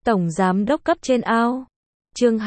Tổng Giám đốc cấp trên ao. Chương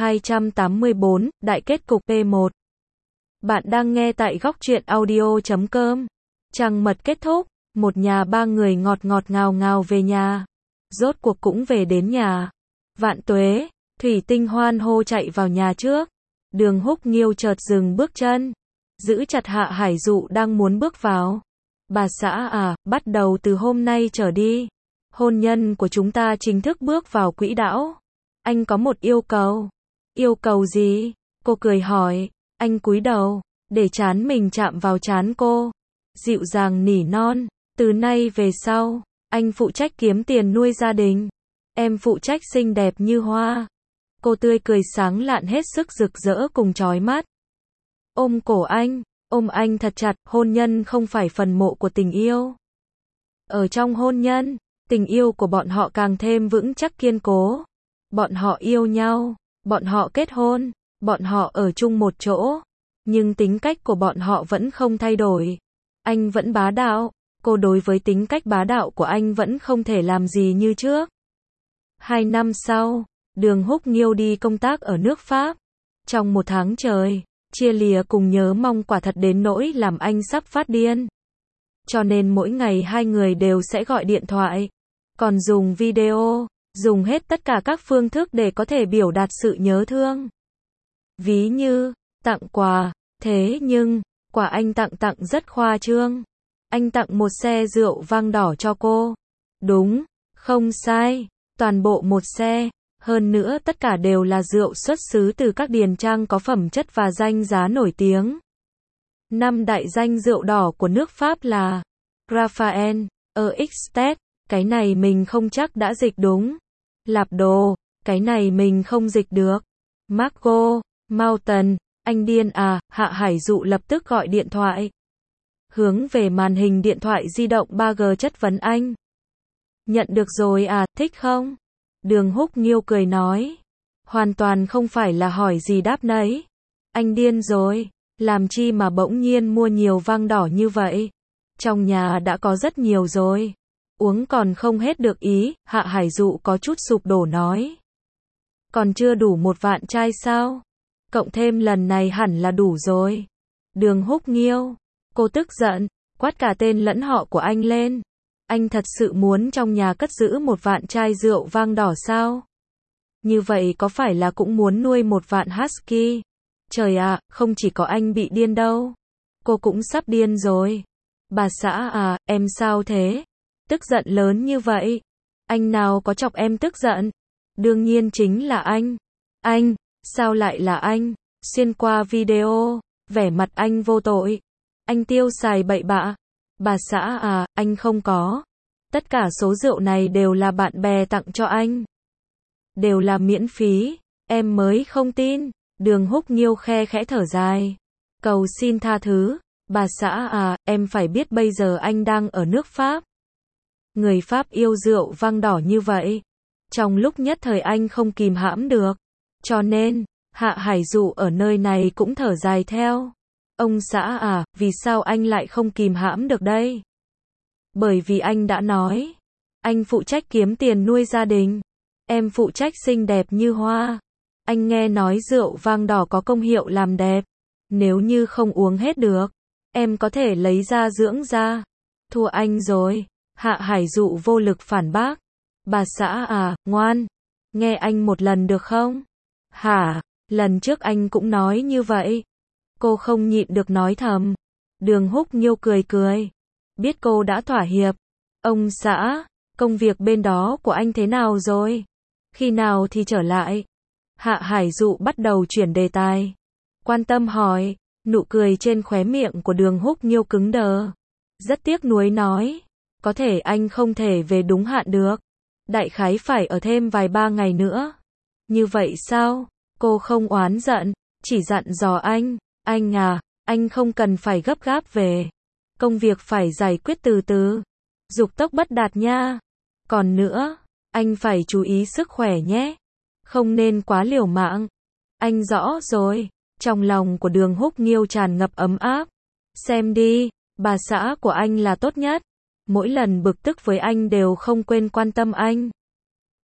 284, Đại kết cục P1. Bạn đang nghe tại góc truyện audio.com. Trăng mật kết thúc, một nhà ba người ngọt ngọt ngào ngào về nhà. Rốt cuộc cũng về đến nhà. Vạn tuế, Thủy Tinh hoan hô chạy vào nhà trước. Đường Húc Nghiêu chợt dừng bước chân, giữ chặt Hạ Hải Dụ đang muốn bước vào. Bà xã à, bắt đầu từ hôm nay trở đi, hôn nhân của chúng ta chính thức bước vào quỹ đạo. Anh có một yêu cầu. Yêu cầu gì? Cô cười hỏi. Anh cúi đầu, để trán mình chạm vào trán cô. Dịu dàng nỉ non. Từ nay về sau, anh phụ trách kiếm tiền nuôi gia đình. Em phụ trách xinh đẹp như hoa. Cô tươi cười sáng lạn hết sức rực rỡ cùng chói mắt. Ôm cổ anh, ôm anh thật chặt, hôn nhân không phải phần mộ của tình yêu. Ở trong hôn nhân, tình yêu của bọn họ càng thêm vững chắc kiên cố. Bọn họ yêu nhau, bọn họ kết hôn, bọn họ ở chung một chỗ. Nhưng tính cách của bọn họ vẫn không thay đổi. Anh vẫn bá đạo, cô đối với tính cách bá đạo của anh vẫn không thể làm gì như trước. 2 năm sau, Đường Húc Nghiêu đi công tác ở nước Pháp. Trong 1 tháng trời, chia lìa cùng nhớ mong quả thật đến nỗi làm anh sắp phát điên. Cho nên mỗi ngày hai người đều sẽ gọi điện thoại, còn dùng video, dùng hết tất cả các phương thức để có thể biểu đạt sự nhớ thương. Ví như, tặng quà, thế nhưng, quà anh tặng rất khoa trương. Anh tặng một xe rượu vang đỏ cho cô. Đúng, không sai, toàn bộ một xe. Hơn nữa tất cả đều là rượu xuất xứ từ các điền trang có phẩm chất và danh giá nổi tiếng. 5 đại danh rượu đỏ của nước Pháp là Raphael, Extet, cái này mình không chắc đã dịch đúng. Lạp Đồ, cái này mình không dịch được. Margot, Mountain, anh điên à, Hạ Hải Dụ lập tức gọi điện thoại. Hướng về màn hình điện thoại di động 3G chất vấn anh. Nhận được rồi à, thích không? Đường Húc Nghiêu cười nói. Hoàn toàn không phải là hỏi gì đáp nấy. Anh điên rồi, làm chi mà bỗng nhiên mua nhiều vang đỏ như vậy? Trong nhà đã có rất nhiều rồi. Uống còn không hết được ý, Hạ Hải Dụ có chút sụp đổ nói. Còn chưa đủ 1 vạn chai sao? Cộng thêm lần này hẳn là đủ rồi. Đường Húc Nghiêu, cô tức giận, quát cả tên lẫn họ của anh lên. Anh thật sự muốn trong nhà cất giữ 1 vạn chai rượu vang đỏ sao? Như vậy có phải là cũng muốn nuôi 1 vạn husky? Trời ạ, không chỉ có anh bị điên đâu. Cô cũng sắp điên rồi. Bà xã à, em sao thế? Tức giận lớn như vậy. Anh nào có chọc em tức giận? Đương nhiên chính là anh. Anh, sao lại là anh? Xuyên qua video, vẻ mặt anh vô tội. Anh tiêu xài bậy bạ. Bà xã à, anh không có. Tất cả số rượu này đều là bạn bè tặng cho anh. Đều là miễn phí, em mới không tin. Đường Húc Nghiêu khe khẽ thở dài. Cầu xin tha thứ, bà xã à, em phải biết bây giờ anh đang ở nước Pháp. Người Pháp yêu rượu vang đỏ như vậy. Trong lúc nhất thời anh không kìm hãm được. Cho nên, Hạ Hải Dụ ở nơi này cũng thở dài theo. Ông xã à, vì sao anh lại không kìm hãm được đây? Bởi vì anh đã nói, anh phụ trách kiếm tiền nuôi gia đình, em phụ trách xinh đẹp như hoa. Anh nghe nói rượu vang đỏ có công hiệu làm đẹp, nếu như không uống hết được, em có thể lấy ra dưỡng da. Thua anh rồi, Hạ Hải Dụ vô lực phản bác. Bà xã à, ngoan, nghe anh một lần được không? Hả, lần trước anh cũng nói như vậy. Cô không nhịn được nói thầm. Đường Húc Nghiêu cười cười. Biết cô đã thỏa hiệp. Ông xã, công việc bên đó của anh thế nào rồi? Khi nào thì trở lại? Hạ Hải Dụ bắt đầu chuyển đề tài. Quan tâm hỏi, nụ cười trên khóe miệng của Đường Húc Nghiêu cứng đờ. Rất tiếc nuối nói, có thể anh không thể về đúng hạn được. Đại khái phải ở thêm vài 3 ngày nữa. Như vậy sao? Cô không oán giận, chỉ dặn dò anh à, anh không cần phải gấp gáp về. Công việc phải giải quyết từ từ. Dục tốc bất đạt nha. Còn nữa, anh phải chú ý sức khỏe nhé. Không nên quá liều mạng. Anh rõ rồi. Trong lòng của Đường Húc Nghiêu tràn ngập ấm áp. Xem đi, bà xã của anh là tốt nhất. Mỗi lần bực tức với anh đều không quên quan tâm anh.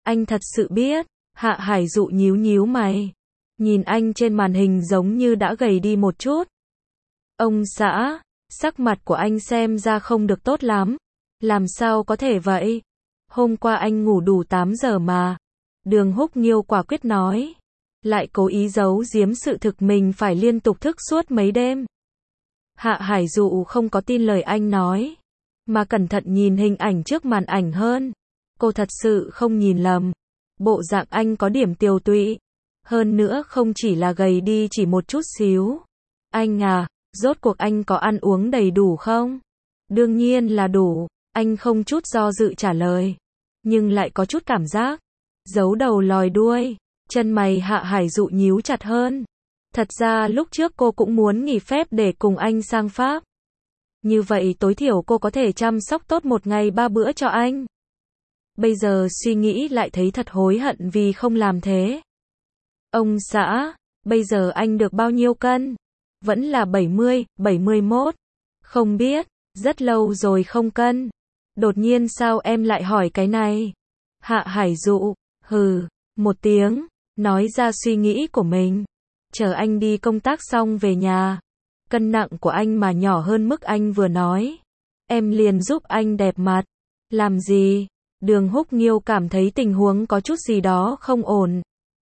Anh thật sự biết. Hạ Hải Dụ nhíu nhíu mày. Nhìn anh trên màn hình giống như đã gầy đi một chút. Ông xã, sắc mặt của anh xem ra không được tốt lắm. Làm sao có thể vậy? Hôm qua anh ngủ đủ 8 giờ mà. Đường Húc Nghiêu quả quyết nói. Lại cố ý giấu giếm sự thực mình phải liên tục thức suốt mấy đêm. Hạ Hải Dụ không có tin lời anh nói, mà cẩn thận nhìn hình ảnh trước màn ảnh hơn. Cô thật sự không nhìn lầm. Bộ dạng anh có điểm tiều tụy. Hơn nữa không chỉ là gầy đi chỉ một chút xíu. Anh à, rốt cuộc anh có ăn uống đầy đủ không? Đương nhiên là đủ. Anh không chút do dự trả lời. Nhưng lại có chút cảm giác giấu đầu lòi đuôi. Chân mày Hạ Hải Dụ nhíu chặt hơn. Thật ra lúc trước cô cũng muốn nghỉ phép để cùng anh sang Pháp. Như vậy tối thiểu cô có thể chăm sóc tốt một ngày 3 bữa cho anh. Bây giờ suy nghĩ lại thấy thật hối hận vì không làm thế. Ông xã, bây giờ anh được bao nhiêu cân? Vẫn là 70, 71. Không biết, rất lâu rồi không cân. Đột nhiên sao em lại hỏi cái này? Hạ Hải Dụ, hừ, một tiếng, nói ra suy nghĩ của mình. Chờ anh đi công tác xong về nhà. Cân nặng của anh mà nhỏ hơn mức anh vừa nói. Em liền giúp anh đẹp mặt. Làm gì? Đường Húc Nghiêu cảm thấy tình huống có chút gì đó không ổn.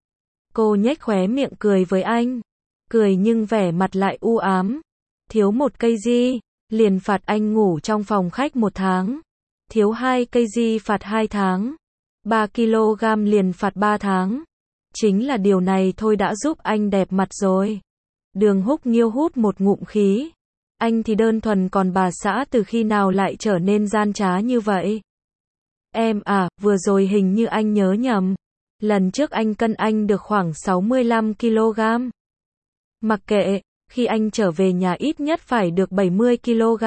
Cô nhếch khóe miệng cười với anh. Cười nhưng vẻ mặt lại u ám. Thiếu 1 cây di, liền phạt anh ngủ trong phòng khách 1 tháng. Thiếu 2 cây di phạt 2 tháng. 3 kg liền phạt 3 tháng. Chính là điều này thôi đã giúp anh đẹp mặt rồi. Đường Húc Nghiêu hút một ngụm khí. Anh thì đơn thuần, còn bà xã từ khi nào lại trở nên gian trá như vậy? Em à, vừa rồi hình như anh nhớ nhầm. Lần trước anh cân anh được khoảng 65 kg. Mặc kệ, khi anh trở về nhà ít nhất phải được 70 kg.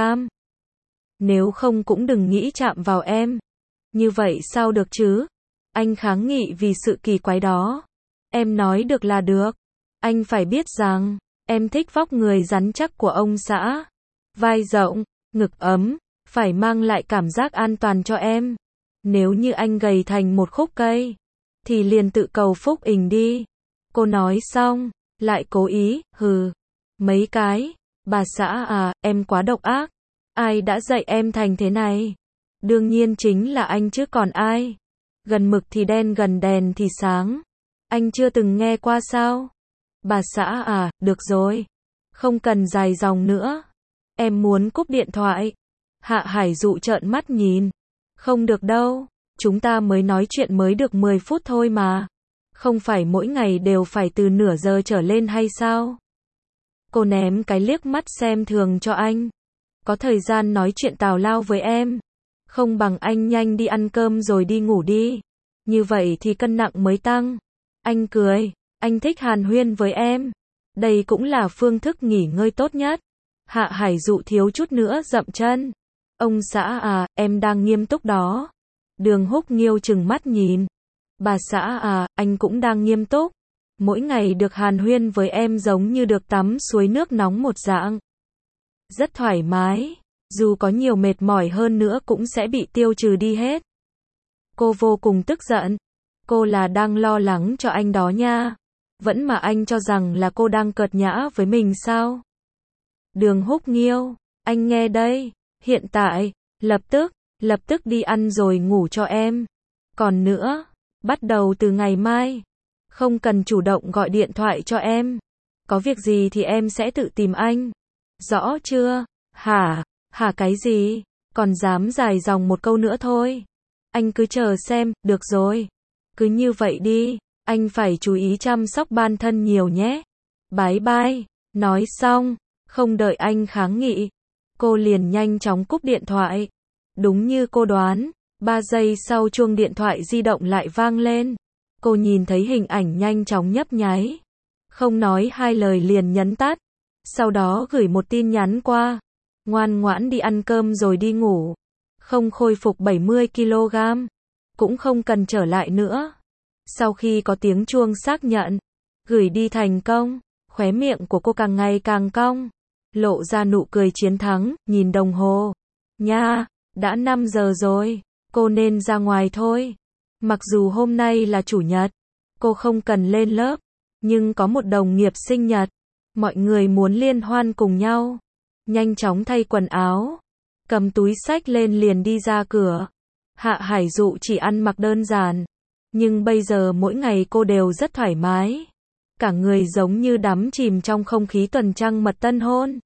Nếu không cũng đừng nghĩ chạm vào em. Như vậy sao được chứ? Anh kháng nghị vì sự kỳ quái đó. Em nói được là được. Anh phải biết rằng, em thích vóc người rắn chắc của ông xã. Vai rộng, ngực ấm, phải mang lại cảm giác an toàn cho em. Nếu như anh gầy thành một khúc cây, thì liền tự cầu phúc ình đi. Cô nói xong, lại cố ý, hừ. Mấy cái, bà xã à, em quá độc ác. Ai đã dạy em thành thế này? Đương nhiên chính là anh chứ còn ai. Gần mực thì đen, gần đèn thì sáng. Anh chưa từng nghe qua sao? Bà xã à, được rồi. Không cần dài dòng nữa. Em muốn cúp điện thoại. Hạ Hải Dụ trợn mắt nhìn. Không được đâu. Chúng ta mới nói chuyện mới được 10 phút thôi mà. Không phải mỗi ngày đều phải từ nửa giờ trở lên hay sao? Cô ném cái liếc mắt xem thường cho anh. Có thời gian nói chuyện tào lao với em. Không bằng anh nhanh đi ăn cơm rồi đi ngủ đi. Như vậy thì cân nặng mới tăng. Anh cười. Anh thích hàn huyên với em. Đây cũng là phương thức nghỉ ngơi tốt nhất. Hạ Hải Dụ thiếu chút nữa dậm chân. Ông xã à, em đang nghiêm túc đó. Đường Húc Nghiêu trừng mắt nhìn. Bà xã à, anh cũng đang nghiêm túc. Mỗi ngày được hàn huyên với em giống như được tắm suối nước nóng một dạng. Rất thoải mái. Dù có nhiều mệt mỏi hơn nữa cũng sẽ bị tiêu trừ đi hết. Cô vô cùng tức giận. Cô là đang lo lắng cho anh đó nha. Vẫn mà anh cho rằng là cô đang cợt nhã với mình sao? Đường Húc Nghiêu, anh nghe đây. Hiện tại, lập tức đi ăn rồi ngủ cho em. Còn nữa, bắt đầu từ ngày mai, không cần chủ động gọi điện thoại cho em. Có việc gì thì em sẽ tự tìm anh. Rõ chưa? Hả? Hả cái gì? Còn dám dài dòng một câu nữa thôi. Anh cứ chờ xem, được rồi. Cứ như vậy đi, anh phải chú ý chăm sóc bản thân nhiều nhé. Bye bye. Nói xong, không đợi anh kháng nghị, cô liền nhanh chóng cúp điện thoại. Đúng như cô đoán, 3 giây sau chuông điện thoại di động lại vang lên. Cô nhìn thấy hình ảnh nhanh chóng nhấp nháy. Không nói hai lời liền nhấn tắt. Sau đó gửi một tin nhắn qua. Ngoan ngoãn đi ăn cơm rồi đi ngủ. Không khôi phục 70 kg. Cũng không cần trở lại nữa. Sau khi có tiếng chuông xác nhận, gửi đi thành công, khóe miệng của cô càng ngày càng cong. Lộ ra nụ cười chiến thắng, nhìn đồng hồ. Nha, đã 5 giờ rồi, cô nên ra ngoài thôi. Mặc dù hôm nay là chủ nhật, cô không cần lên lớp, nhưng có một đồng nghiệp sinh nhật, mọi người muốn liên hoan cùng nhau. Nhanh chóng thay quần áo, cầm túi xách lên liền đi ra cửa. Hạ Hải Dụ chỉ ăn mặc đơn giản, nhưng bây giờ mỗi ngày cô đều rất thoải mái. Cả người giống như đắm chìm trong không khí tuần trăng mật tân hôn.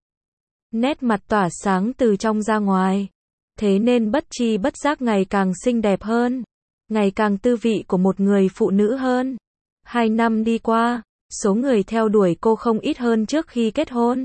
Nét mặt tỏa sáng từ trong ra ngoài. Thế nên bất chi bất giác ngày càng xinh đẹp hơn, ngày càng tư vị của một người phụ nữ hơn. 2 năm đi qua, số người theo đuổi cô không ít hơn trước khi kết hôn.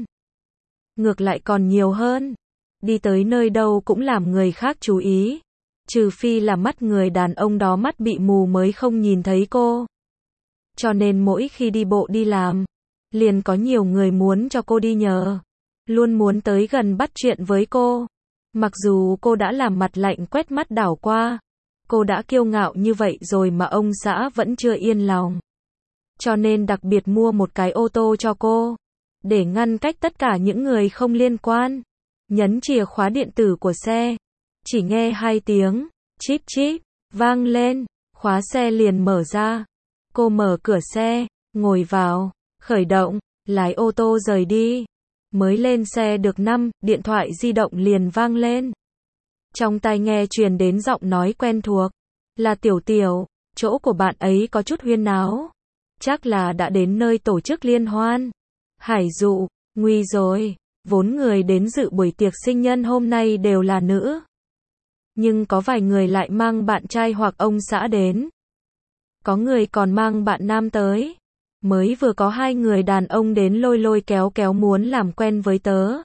Ngược lại còn nhiều hơn. Đi tới nơi đâu cũng làm người khác chú ý. Trừ phi là mắt người đàn ông đó mắt bị mù mới không nhìn thấy cô. Cho nên mỗi khi đi bộ đi làm, liền có nhiều người muốn cho cô đi nhờ. Luôn muốn tới gần bắt chuyện với cô. Mặc dù cô đã làm mặt lạnh quét mắt đảo qua. Cô đã kiêu ngạo như vậy rồi mà ông xã vẫn chưa yên lòng. Cho nên đặc biệt mua một cái ô tô cho cô. Để ngăn cách tất cả những người không liên quan. Nhấn chìa khóa điện tử của xe. Chỉ nghe 2 tiếng, chíp chíp, vang lên. Khóa xe liền mở ra. Cô mở cửa xe, ngồi vào, khởi động, lái ô tô rời đi. Mới lên xe được 5, điện thoại di động liền vang lên. Trong tai nghe truyền đến giọng nói quen thuộc. Là Tiểu Tiểu, chỗ của bạn ấy có chút huyên náo. Chắc là đã đến nơi tổ chức liên hoan. Hải Dụ, nguy rồi, vốn người đến dự buổi tiệc sinh nhân hôm nay đều là nữ. Nhưng có vài người lại mang bạn trai hoặc ông xã đến. Có người còn mang bạn nam tới. Mới vừa có 2 người đàn ông đến lôi lôi kéo kéo muốn làm quen với tớ.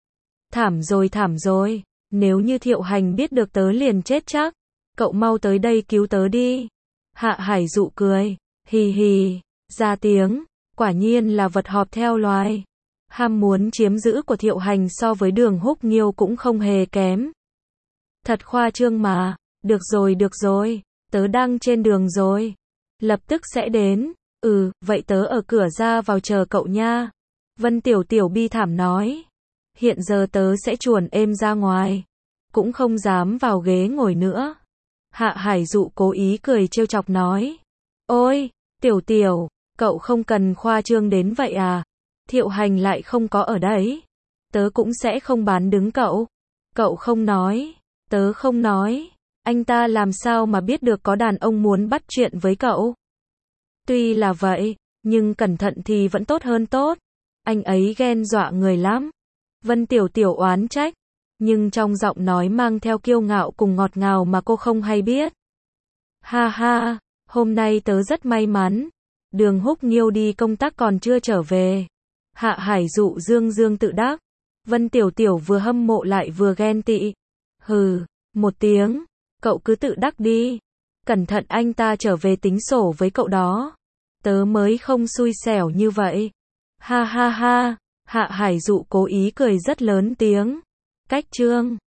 Thảm rồi, nếu như Thiệu Hành biết được tớ liền chết chắc. Cậu mau tới đây cứu tớ đi. Hạ Hải Dụ cười, hì hì, ra tiếng, quả nhiên là vật họp theo loài. Ham muốn chiếm giữ của Thiệu Hành so với Đường Húc Nghiêu cũng không hề kém. Thật khoa trương mà, được rồi, tớ đang trên đường rồi. Lập tức sẽ đến. Vậy tớ ở cửa ra vào chờ cậu nha. Vân Tiểu Tiểu bi thảm nói. Hiện giờ tớ sẽ chuồn êm ra ngoài. Cũng không dám vào ghế ngồi nữa. Hạ Hải Dụ cố ý cười trêu chọc nói. Ôi, Tiểu Tiểu, cậu không cần khoa trương đến vậy à? Thiệu Hành lại không có ở đấy. Tớ cũng sẽ không bán đứng cậu. Cậu không nói, tớ không nói. Anh ta làm sao mà biết được có đàn ông muốn bắt chuyện với cậu? Tuy là vậy, nhưng cẩn thận thì vẫn tốt hơn tốt. Anh ấy ghen dọa người lắm. Vân Tiểu Tiểu oán trách. Nhưng trong giọng nói mang theo kiêu ngạo cùng ngọt ngào mà cô không hay biết. Ha ha, hôm nay tớ rất may mắn. Đường Húc Nghiêu đi công tác còn chưa trở về. Hạ Hải Dụ dương dương tự đắc. Vân Tiểu Tiểu vừa hâm mộ lại vừa ghen tị. Hừ, một tiếng. Cậu cứ tự đắc đi. Cẩn thận anh ta trở về tính sổ với cậu đó. Tớ mới không xui xẻo như vậy. Ha ha ha. Hạ Hải Dụ cố ý cười rất lớn tiếng. Cách chương